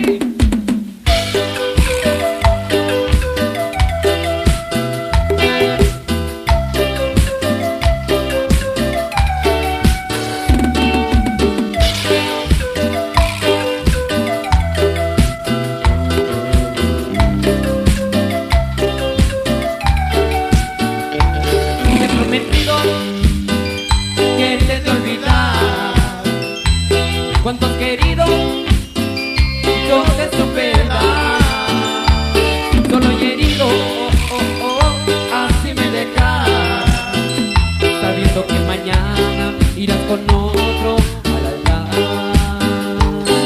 Cuánto has querido, yo te supe dar. Solo y herido, así me dejas, sabiendo que mañana irás con otro al altar.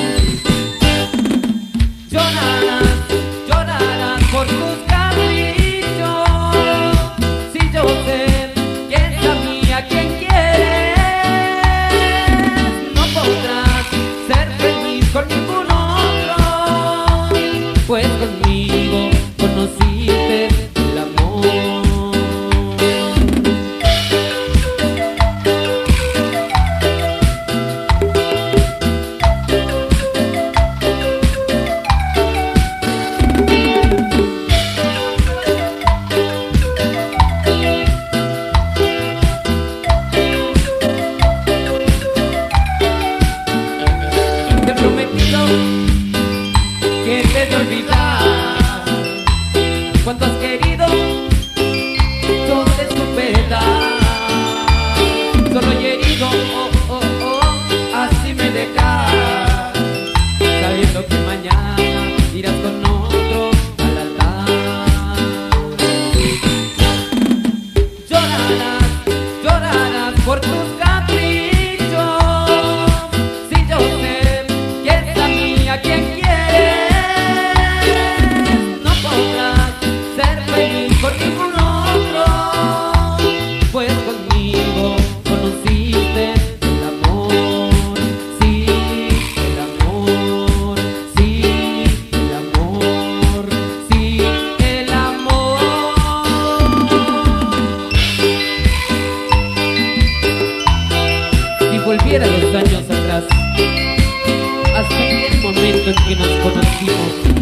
Llorarás por tus caprichos, si yo sé que es a mí a quien quieres. No podrás ser feliz con ningún otro, pues conmigo conociste el amor. Te he prometido que te he de olvidar. Cuánto has querido, yo te supe dar. Solo y herido, así me dejas, sabiendo que mañana irás con otro al altar. Llorarás por tus caprichos, si yo sé que es a mí a quien quieres. No podrás ser feliz por ningún otro, pues conmigo conociste el amor. Sí, el amor, sí, el amor, sí, el amor. Si volviera los años atrás, hasta aquel momento en que nos conocimos,